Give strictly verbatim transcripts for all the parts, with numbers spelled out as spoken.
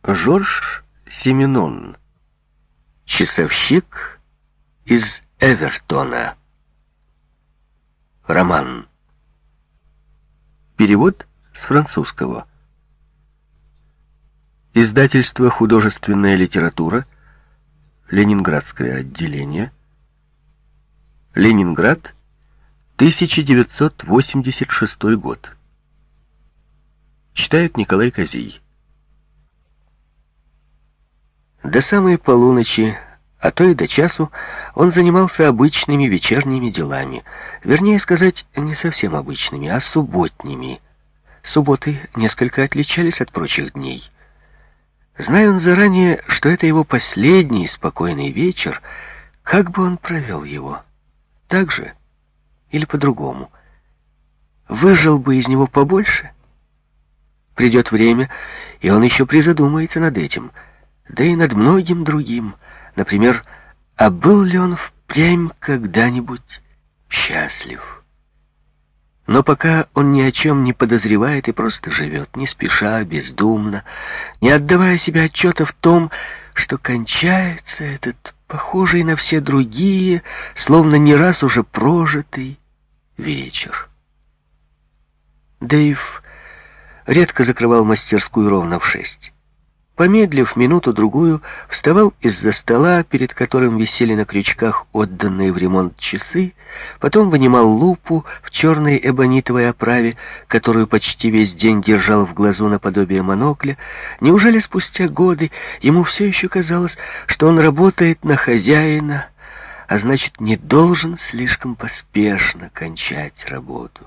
Жорж Сименон. Часовщик из Эвертона. Роман. Перевод с французского. Издательство «Художественная литература», Ленинградское отделение, Ленинград, тысяча девятьсот восемьдесят шестой год. Читает Николай Козий. До самой полуночи, а то и до часу, он занимался обычными вечерними делами. Вернее сказать, не совсем обычными, а субботними. Субботы несколько отличались от прочих дней. Зная он заранее, что это его последний спокойный вечер, как бы он провел его? Так же или по-другому? Выжил бы из него побольше? Придет время, и он еще призадумается над этим, да и над многим другим. Например, а был ли он впрямь когда-нибудь счастлив? Но пока он ни о чем не подозревает и просто живет, не спеша, бездумно, не отдавая себе отчета в том, что кончается этот, похожий на все другие, словно не раз уже прожитый вечер. Дэйв редко закрывал мастерскую ровно в шесть. Помедлив минуту-другую, вставал из-за стола, перед которым висели на крючках отданные в ремонт часы, потом вынимал лупу в черной эбонитовой оправе, которую почти весь день держал в глазу наподобие монокля. Неужели спустя годы ему все еще казалось, что он работает на хозяина, а значит, не должен слишком поспешно кончать работу?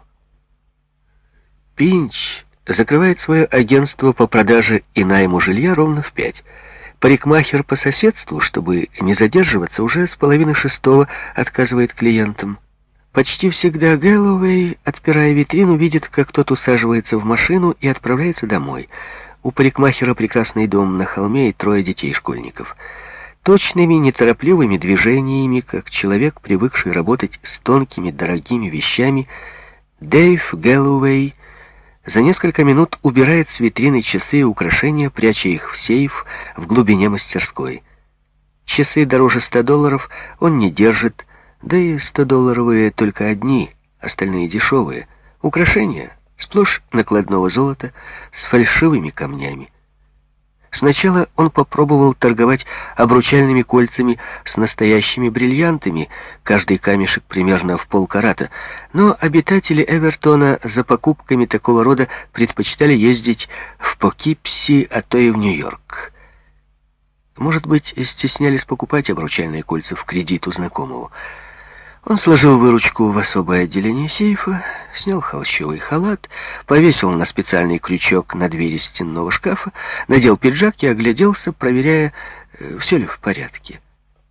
Пинч закрывает свое агентство по продаже и найму жилья ровно в пять. Парикмахер по соседству, чтобы не задерживаться, уже с половины шестого отказывает клиентам. Почти всегда Гэллоуэй, отпирая витрину, видит, как тот усаживается в машину и отправляется домой. У парикмахера прекрасный дом на холме и трое детей-школьников. Точными, неторопливыми движениями, как человек, привыкший работать с тонкими, дорогими вещами, Дэйв Гэллоуэй за несколько минут убирает с витрины часы и украшения, пряча их в сейф в глубине мастерской. Часы дороже ста долларов он не держит, да и стодолларовые только одни, остальные дешевые. Украшения сплошь накладного золота с фальшивыми камнями. Сначала он попробовал торговать обручальными кольцами с настоящими бриллиантами, каждый камешек примерно в полкарата, но обитатели Эвертона за покупками такого рода предпочитали ездить в Покипси, а то и в Нью-Йорк. Может быть, стеснялись покупать обручальные кольца в кредит у знакомого. Он сложил выручку в особое отделение сейфа, снял холщовый халат, повесил на специальный крючок на двери стенного шкафа, надел пиджак и огляделся, проверяя, все ли в порядке.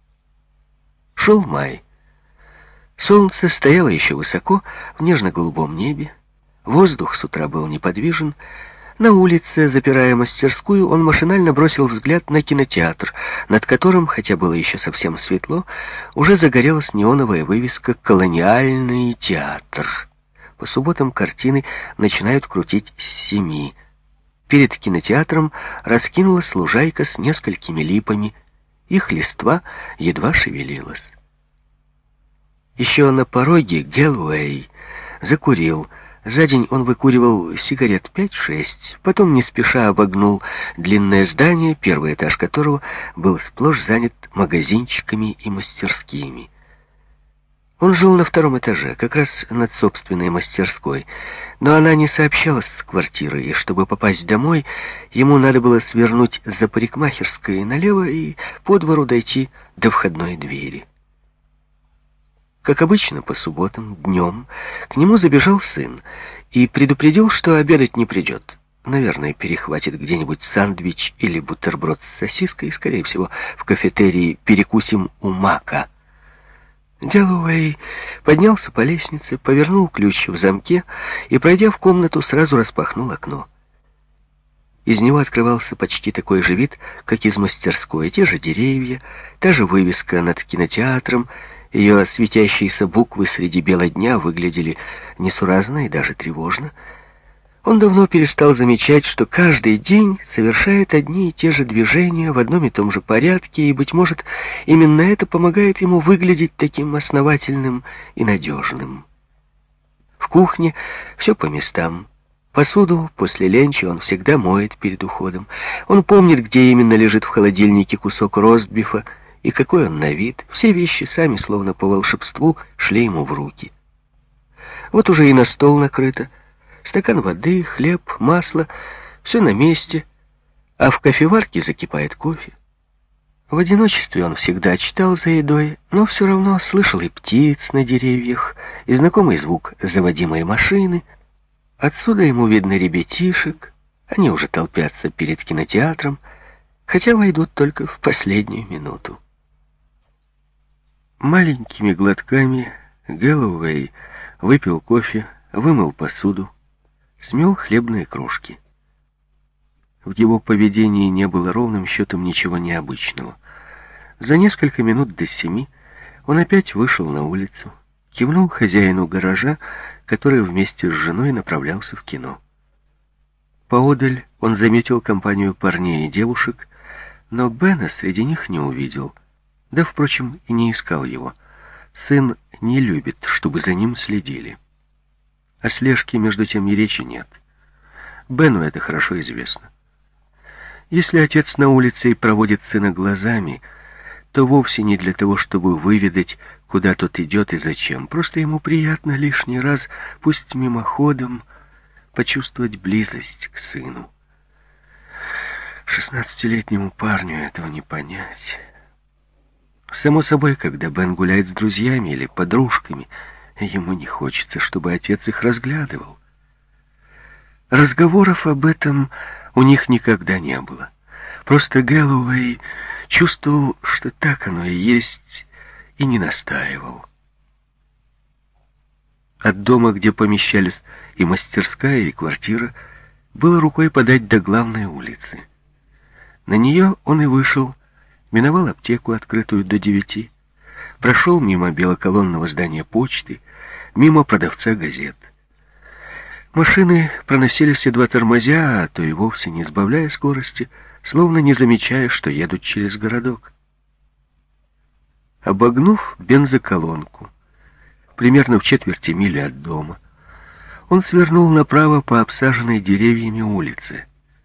Шел май. Солнце стояло еще высоко, в нежно-голубом небе. Воздух с утра был неподвижен. На улице, запирая мастерскую, он машинально бросил взгляд на кинотеатр, над которым, хотя было еще совсем светло, уже загорелась неоновая вывеска «Колониальный театр». По субботам картины начинают крутить с семи. Перед кинотеатром раскинулась лужайка с несколькими липами. Их листва едва шевелилась. Еще на пороге Гэллоуэй закурил. За день он выкуривал сигарет пять-шесть, потом не спеша обогнул длинное здание, первый этаж которого был сплошь занят магазинчиками и мастерскими. Он жил на втором этаже, как раз над собственной мастерской, но она не сообщалась с квартирой, и чтобы попасть домой, ему надо было свернуть за парикмахерской налево и по двору дойти до входной двери. Как обычно, по субботам, днем, к нему забежал сын и предупредил, что обедать не придет. Наверное, перехватит где-нибудь сэндвич или бутерброд с сосиской, скорее всего, в кафетерии «Перекусим у Мака». Гэллоуэй поднялся по лестнице, повернул ключ в замке и, пройдя в комнату, сразу распахнул окно. Из него открывался почти такой же вид, как из мастерской. Те же деревья, та же вывеска над кинотеатром. Ее светящиеся буквы среди бела дня выглядели несуразно и даже тревожно. Он давно перестал замечать, что каждый день совершает одни и те же движения в одном и том же порядке, и, быть может, именно это помогает ему выглядеть таким основательным и надежным. В кухне все по местам. Посуду после ленчи он всегда моет перед уходом. Он помнит, где именно лежит в холодильнике кусок ростбифа и какой он на вид. Все вещи сами, словно по волшебству, шли ему в руки. Вот уже и на стол накрыто. Стакан воды, хлеб, масло — все на месте, а в кофеварке закипает кофе. В одиночестве он всегда читал за едой, но все равно слышал и птиц на деревьях, и знакомый звук заводимой машины. Отсюда ему видно ребятишек, они уже толпятся перед кинотеатром, хотя войдут только в последнюю минуту. Маленькими глотками Гэллоуэй выпил кофе, вымыл посуду, смел хлебные крошки. В его поведении не было ровным счетом ничего необычного. За несколько минут до семи он опять вышел на улицу, кивнул хозяину гаража, который вместе с женой направлялся в кино. Поодаль он заметил компанию парней и девушек, но Бена среди них не увидел, да, впрочем, и не искал его. Сын не любит, чтобы за ним следили. О слежке, между тем, и речи нет. Бену это хорошо известно. Если отец на улице и проводит сына глазами, то вовсе не для того, чтобы выведать, куда тот идет и зачем. Просто ему приятно лишний раз, пусть мимоходом, почувствовать близость к сыну. Шестнадцатилетнему парню этого не понять. Само собой, когда Бен гуляет с друзьями или подружками, ему не хочется, чтобы отец их разглядывал. Разговоров об этом у них никогда не было. Просто Гэллоуэй чувствовал, что так оно и есть, и не настаивал. От дома, где помещались и мастерская, и квартира, было рукой подать до главной улицы. На нее он и вышел, миновал аптеку, открытую до девяти, прошел мимо белоколонного здания почты, мимо продавца газет. Машины проносились едва тормозя, а то и вовсе не сбавляя скорости, словно не замечая, что едут через городок. Обогнув бензоколонку, примерно в четверти мили от дома, он свернул направо по обсаженной деревьями улице.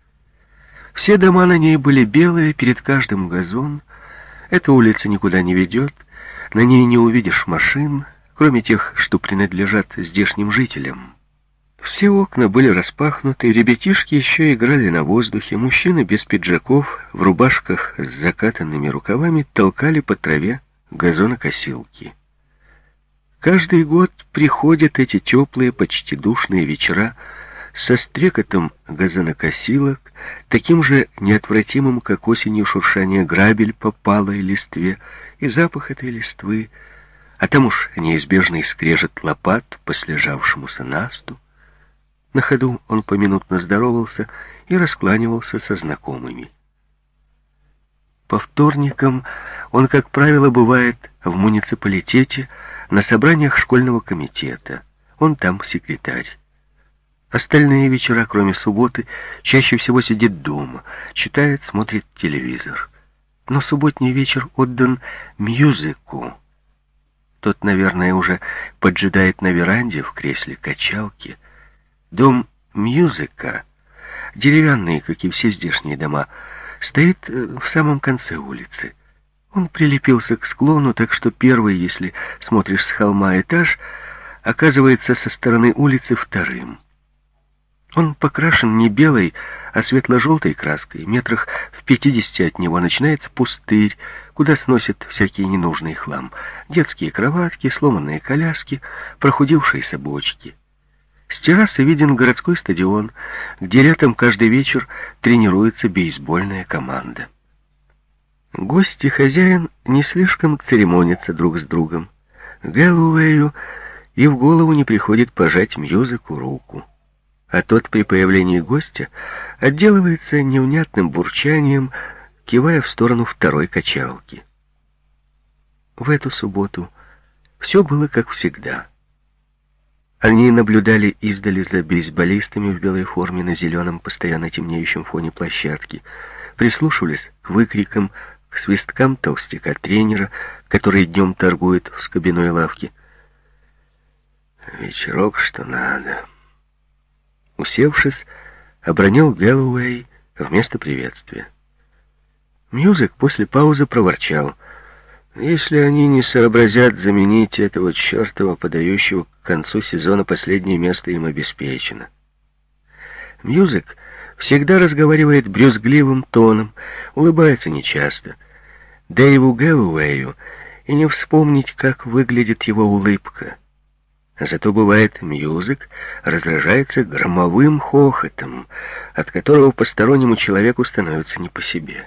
Все дома на ней были белые, перед каждым газон. Эта улица никуда не ведет, на ней не увидишь машин, кроме тех, что принадлежат здешним жителям. Все окна были распахнуты, ребятишки еще играли на воздухе, мужчины без пиджаков, в рубашках с закатанными рукавами толкали по траве газонокосилки. Каждый год приходят эти теплые, почти душные вечера со стрекотом газонокосилок, таким же неотвратимым, как осенью шуршание грабель по палой листве и запах этой листвы, а там уж неизбежный скрежет лопат по слежавшемуся насту. На ходу он поминутно здоровался и раскланивался со знакомыми. По вторникам он, как правило, бывает в муниципалитете на собраниях школьного комитета. Он там секретарь. Остальные вечера, кроме субботы, чаще всего сидит дома, читает, смотрит телевизор. Но субботний вечер отдан мьюзику. Тот, наверное, уже поджидает на веранде в кресле качалки. Дом мьюзика, деревянный, как и все здешние дома, стоит в самом конце улицы. Он прилепился к склону, так что первый, если смотришь с холма, этаж оказывается со стороны улицы вторым. Он покрашен не белой, а светло-желтой краской. Метрах в пятидесяти от него начинается пустырь, куда сносят всякий ненужный хлам. Детские кроватки, сломанные коляски, прохудившиеся бочки. С террасы виден городской стадион, где летом каждый вечер тренируется бейсбольная команда. Гость и хозяин не слишком церемонятся друг с другом. Гэллоуэю и в голову не приходит пожать мьюзику руку. А тот при появлении гостя отделывается невнятным бурчанием, кивая в сторону второй качалки. В эту субботу все было как всегда. Они наблюдали издали за бейсболистами в белой форме на зеленом, постоянно темнеющем фоне площадки, прислушивались к выкрикам, к свисткам толстяка-тренера, который днем торгует в скобяной лавке. «Вечерок, что надо». Усевшись, обронил Гэллоуэй вместо приветствия. Мьюзик после паузы проворчал: «Если они не сообразят заменить этого чертова, подающего к концу сезона последнее место, им обеспечено». Мьюзик всегда разговаривает брюзгливым тоном, улыбается нечасто. Дэйву Гэллоуэю и не вспомнить, как выглядит его улыбка. Зато бывает, Мьюзик разражается громовым хохотом, от которого постороннему человеку становится не по себе.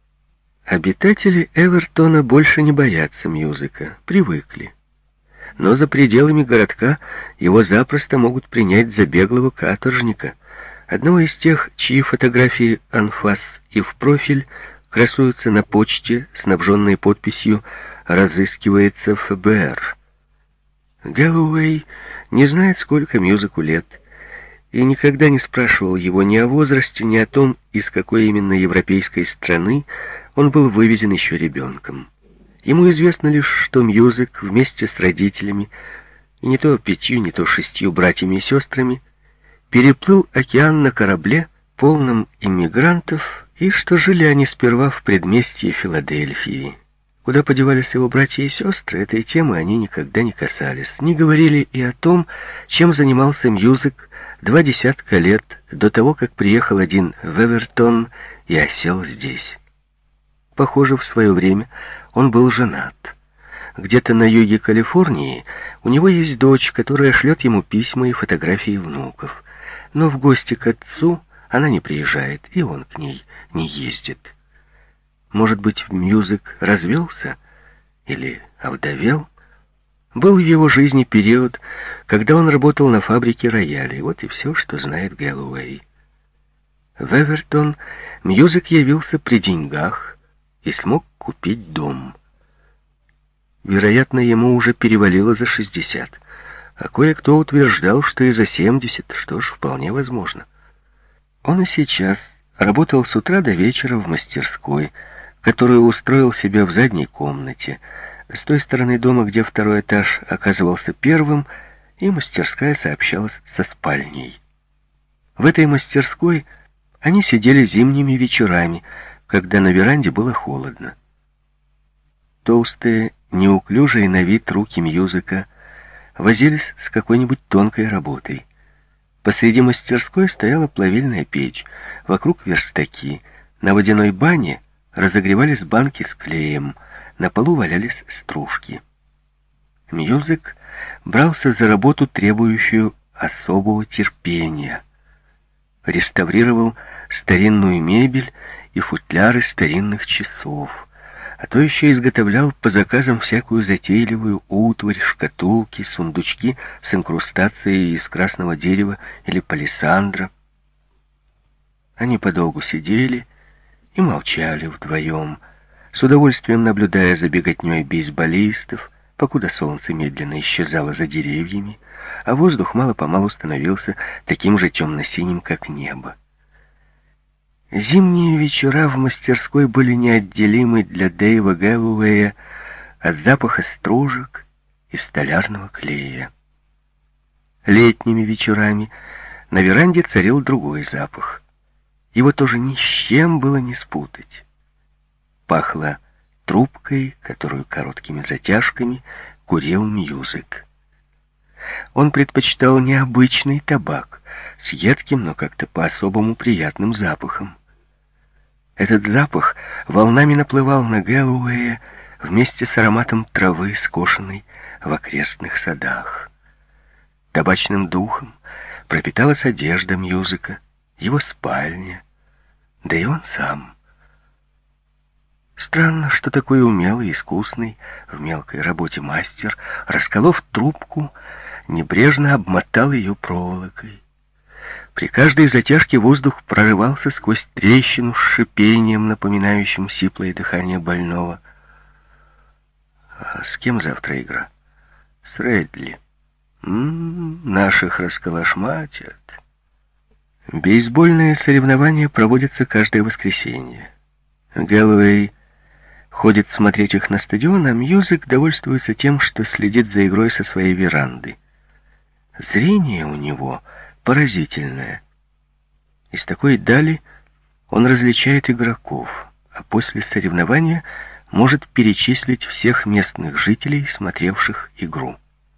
Обитатели Эвертона больше не боятся Мьюзика, привыкли. Но за пределами городка его запросто могут принять за беглого каторжника, одного из тех, чьи фотографии анфас и в профиль красуются на почте, снабженной подписью «Разыскивается эф бэ эр». Гэллоуэй не знает, сколько Мьюзику лет, и никогда не спрашивал его ни о возрасте, ни о том, из какой именно европейской страны он был вывезен еще ребенком. Ему известно лишь, что Мьюзик вместе с родителями, и не то пятью, не то шестью братьями и сестрами, переплыл океан на корабле, полном иммигрантов, и что жили они сперва в предместье Филадельфии. Куда подевались его братья и сестры, этой темы они никогда не касались. Не говорили и о том, чем занимался Мьюзик два десятка лет до того, как приехал один в Эвертон и осел здесь. Похоже, в свое время он был женат. Где-то на юге Калифорнии у него есть дочь, которая шлет ему письма и фотографии внуков. Но в гости к отцу она не приезжает, и он к ней не ездит. Может быть, Мьюзик развелся или овдовел? Был в его жизни период, когда он работал на фабрике роялей. Вот и все, что знает Гэллоуэй. В Эвертон Мьюзик явился при деньгах и смог купить дом. Вероятно, ему уже перевалило за шестьдесят, а кое-кто утверждал, что и за семьдесят, что ж, вполне возможно. Он и сейчас работал с утра до вечера в мастерской, которую устроил себе в задней комнате, с той стороны дома, где второй этаж оказывался первым, и мастерская сообщалась со спальней. В этой мастерской они сидели зимними вечерами, когда на веранде было холодно. Толстые, неуклюжие на вид руки Мьюзика возились с какой-нибудь тонкой работой. Посреди мастерской стояла плавильная печь, вокруг верстаки, на водяной бане разогревались банки с клеем, на полу валялись стружки. Мьюзик брался за работу, требующую особого терпения. Реставрировал старинную мебель и футляры старинных часов, а то еще изготовлял по заказам всякую затейливую утварь, шкатулки, сундучки с инкрустацией из красного дерева или палисандра. Они подолгу сидели и молчали вдвоем, с удовольствием наблюдая за беготней бейсболистов, покуда солнце медленно исчезало за деревьями, а воздух мало-помалу становился таким же темно-синим, как небо. Зимние вечера в мастерской были неотделимы для Дэйва Гэллоуэя от запаха стружек и столярного клея. Летними вечерами на веранде царил другой запах. Его тоже ни с чем было не спутать. Пахло трубкой, которую короткими затяжками курил Мьюзик. Он предпочитал необычный табак с едким, но как-то по-особому приятным запахом. Этот запах волнами наплывал на Гэллоуэя вместе с ароматом травы, скошенной в окрестных садах. Табачным духом пропиталась одежда Мьюзика, его спальня, да и он сам. Странно, что такой умелый, искусный в мелкой работе мастер, расколов трубку, небрежно обмотал ее проволокой. При каждой затяжке воздух прорывался сквозь трещину с шипением, напоминающим сиплое дыхание больного. А с кем завтра игра? С Редли. М-м, наших расколошматят. Бейсбольные соревнования проводятся каждое воскресенье. Гэллоуэй ходит смотреть их на стадион, а Мьюзик довольствуется тем, что следит за игрой со своей веранды. Зрение у него поразительное. Из такой дали он различает игроков, а после соревнования может перечислить всех местных жителей, смотревших игру.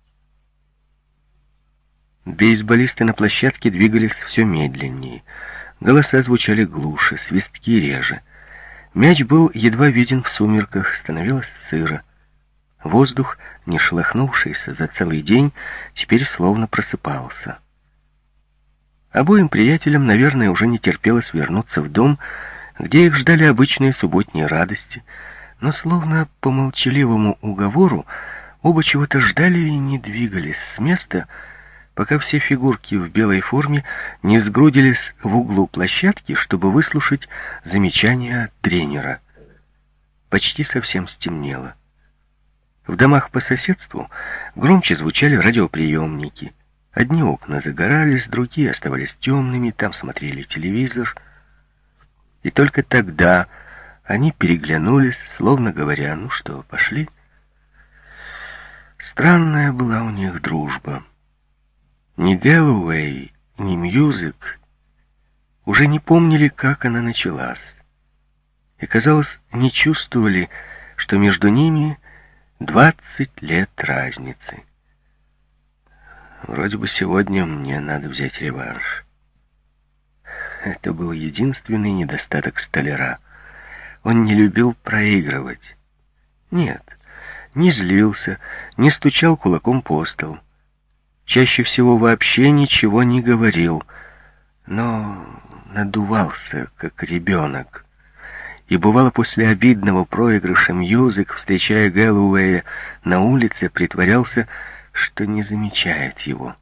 Бейсболисты на площадке двигались все медленнее. Голоса звучали глуше, свистки реже. Мяч был едва виден в сумерках, становилось сыро. Воздух, не шелохнувшийся за целый день, теперь словно просыпался. Обоим приятелям, наверное, уже не терпелось вернуться в дом, где их ждали обычные субботние радости, но словно по молчаливому уговору оба чего-то ждали и не двигались с места, пока все фигурки в белой форме не сгрудились в углу площадки, чтобы выслушать замечания тренера. Почти совсем стемнело. В домах по соседству громче звучали радиоприемники. Одни окна загорались, другие оставались темными, там смотрели телевизор. И только тогда они переглянулись, словно говоря: «Ну что, пошли?» Странная была у них дружба. Ни Гэллоуэй, ни Мьюзик уже не помнили, как она началась, и, казалось, не чувствовали, что между ними двадцать лет разницы. Вроде бы сегодня мне надо взять реванш. Это был единственный недостаток столяра. Он не любил проигрывать. Нет, не злился, не стучал кулаком по столу. Чаще всего вообще ничего не говорил, но надувался, как ребенок. И бывало, после обидного проигрыша Мьюзик, встречая Гэллоуэя на улице, притворялся, что не замечает его.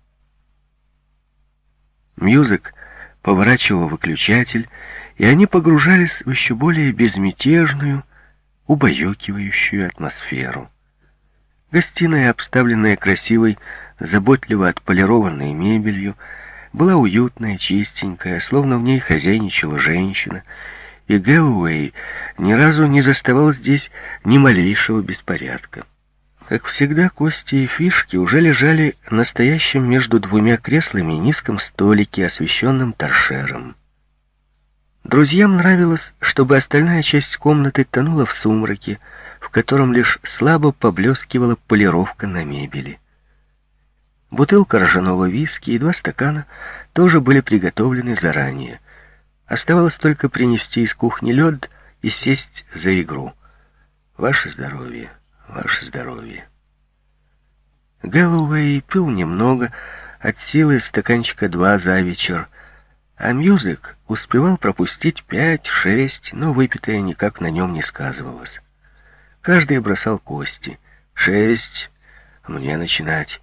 Мьюзик поворачивал выключатель, и они погружались в еще более безмятежную, убаюкивающую атмосферу. Гостиная, обставленная красивой, заботливо отполированной мебелью, была уютная, чистенькая, словно в ней хозяйничала женщина, и Гэллоуэй ни разу не заставал здесь ни малейшего беспорядка. Как всегда, кости и фишки уже лежали на стоящем между двумя креслами низком столике, освещенном торшером. Друзьям нравилось, чтобы остальная часть комнаты тонула в сумраке, в котором лишь слабо поблескивала полировка на мебели. Бутылка ржаного виски и два стакана тоже были приготовлены заранее. Оставалось только принести из кухни лед и сесть за игру. Ваше здоровье, ваше здоровье. Гэллоуэй пил немного, от силы стаканчика два за вечер, а Мьюзик успевал пропустить пять-шесть, но выпитое никак на нем не сказывалось. Каждый бросал кости. Шесть, мне начинать.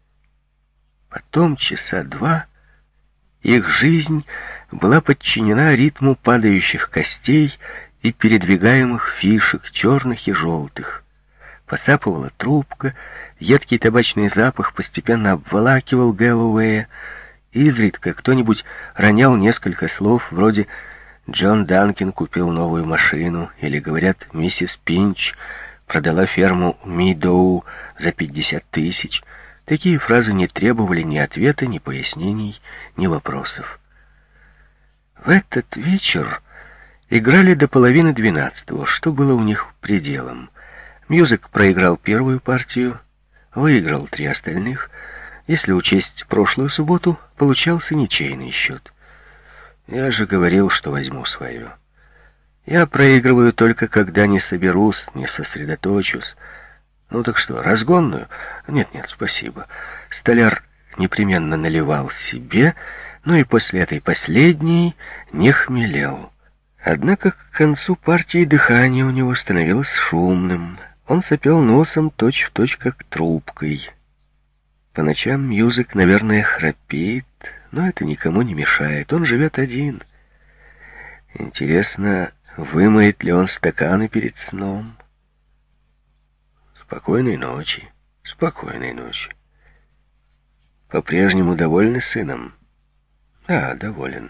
Потом часа два их жизнь была подчинена ритму падающих костей и передвигаемых фишек, черных и желтых. Посапывала трубка, едкий табачный запах постепенно обволакивал Гэллоуэя, изредка кто-нибудь ронял несколько слов, вроде «Джон Данкин купил новую машину» или, говорят, «Миссис Пинч продала ферму Мидоу за пятьдесят тысяч». Такие фразы не требовали ни ответа, ни пояснений, ни вопросов. В этот вечер играли до половины двенадцатого, что было у них пределом. Мьюзик проиграл первую партию, выиграл три остальных. Если учесть прошлую субботу, получался ничейный счет. Я же говорил, что возьму свое. Я проигрываю только когда не соберусь, не сосредоточусь. Ну так что, разгонную? Нет-нет, спасибо. Столяр непременно наливал себе, но и после этой последней не хмелел. Однако к концу партии дыхание у него становилось шумным. Он сопел носом точь-в-точь, как трубкой. По ночам Мьюзик, наверное, храпит, но это никому не мешает. Он живет один. Интересно, вымоет ли он стаканы перед сном? Спокойной ночи, спокойной ночи. По-прежнему довольны сыном? Да, доволен.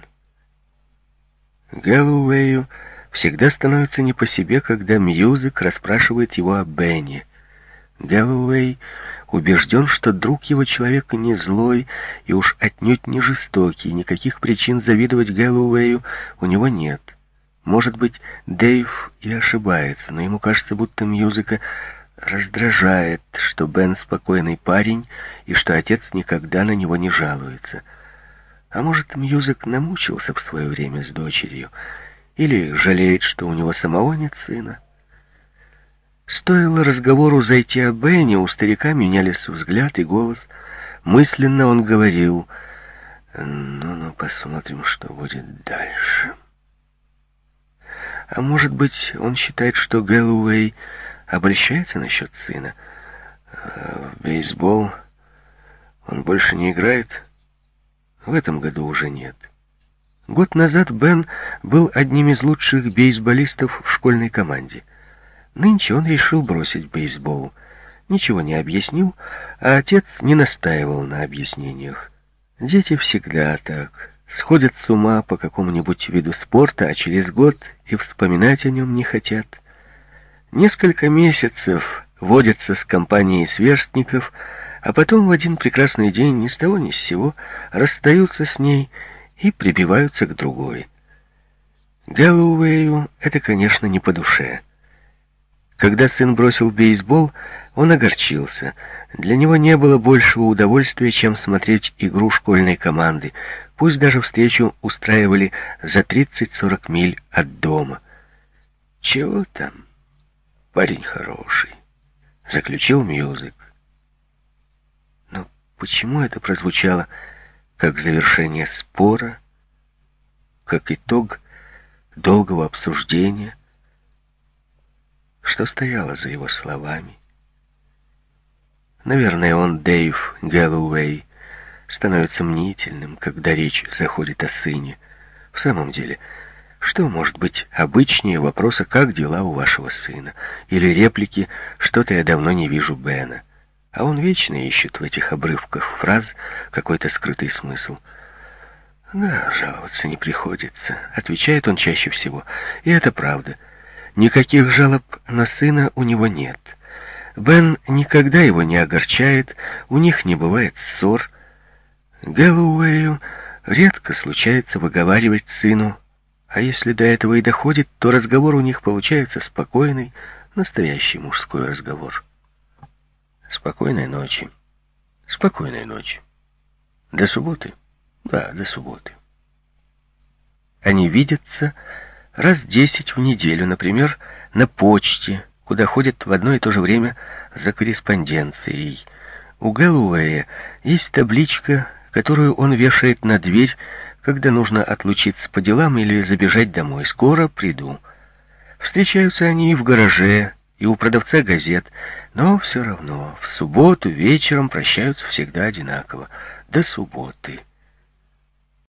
Гэллоуэю всегда становится не по себе, когда Мьюзек расспрашивает его о Бене. Гэллоуэй убежден, что друг его человек не злой и уж отнюдь не жестокий, никаких причин завидовать Гэллоуэю у него нет. Может быть, Дэйв и ошибается, но ему кажется, будто Мьюзека раздражает, что Бен спокойный парень и что отец никогда на него не жалуется. А может, Мьюзек намучился в свое время с дочерью или жалеет, что у него самого нет сына. Стоило разговору зайти о Бене, у старика менялись взгляд и голос. Мысленно он говорил: «Ну-ну, посмотрим, что будет дальше». А может быть, он считает, что Гэллоуэй обольщается насчет сына. В бейсбол он больше не играет. В этом году уже нет. Год назад Бен был одним из лучших бейсболистов в школьной команде. Нынче он решил бросить бейсбол. Ничего не объяснил, а отец не настаивал на объяснениях. Дети всегда так. Сходят с ума по какому-нибудь виду спорта, а через год и вспоминать о нем не хотят. Несколько месяцев водятся с компанией сверстников, а потом в один прекрасный день ни с того ни с сего расстаются с ней и прибиваются к другой. Гэллоуэю это, конечно, не по душе. Когда сын бросил бейсбол, он огорчился. Для него не было большего удовольствия, чем смотреть игру школьной команды, пусть даже встречу устраивали за тридцать-сорок миль от дома. «Чего там? Парень хороший», — заключил Мьюзек. Но почему это прозвучало как завершение спора, как итог долгого обсуждения? Что стояло за его словами? Наверное, он, Дэйв Гэллоуэй, становится мнительным, когда речь заходит о сыне. В самом деле, что может быть обычнее вопроса «Как дела у вашего сына?» или реплики «Что-то я давно не вижу Бена». А он вечно ищет в этих обрывках фраз какой-то скрытый смысл. «Да, жаловаться не приходится», — отвечает он чаще всего. И это правда. Никаких жалоб на сына у него нет. Бен никогда его не огорчает, у них не бывает ссор. Гэллоуэю редко случается выговаривать сыну, а если до этого и доходит, то разговор у них получается спокойный, настоящий мужской разговор. Спокойной ночи. Спокойной ночи. До субботы? Да, до субботы. Они видятся раз десять в неделю, например, на почте, куда ходят в одно и то же время за корреспонденцией. У Гэллоуэя есть табличка, которую он вешает на дверь, когда нужно отлучиться по делам или забежать домой. «Скоро приду». Встречаются они и в гараже, и у продавца газет, но все равно в субботу вечером прощаются всегда одинаково. До субботы.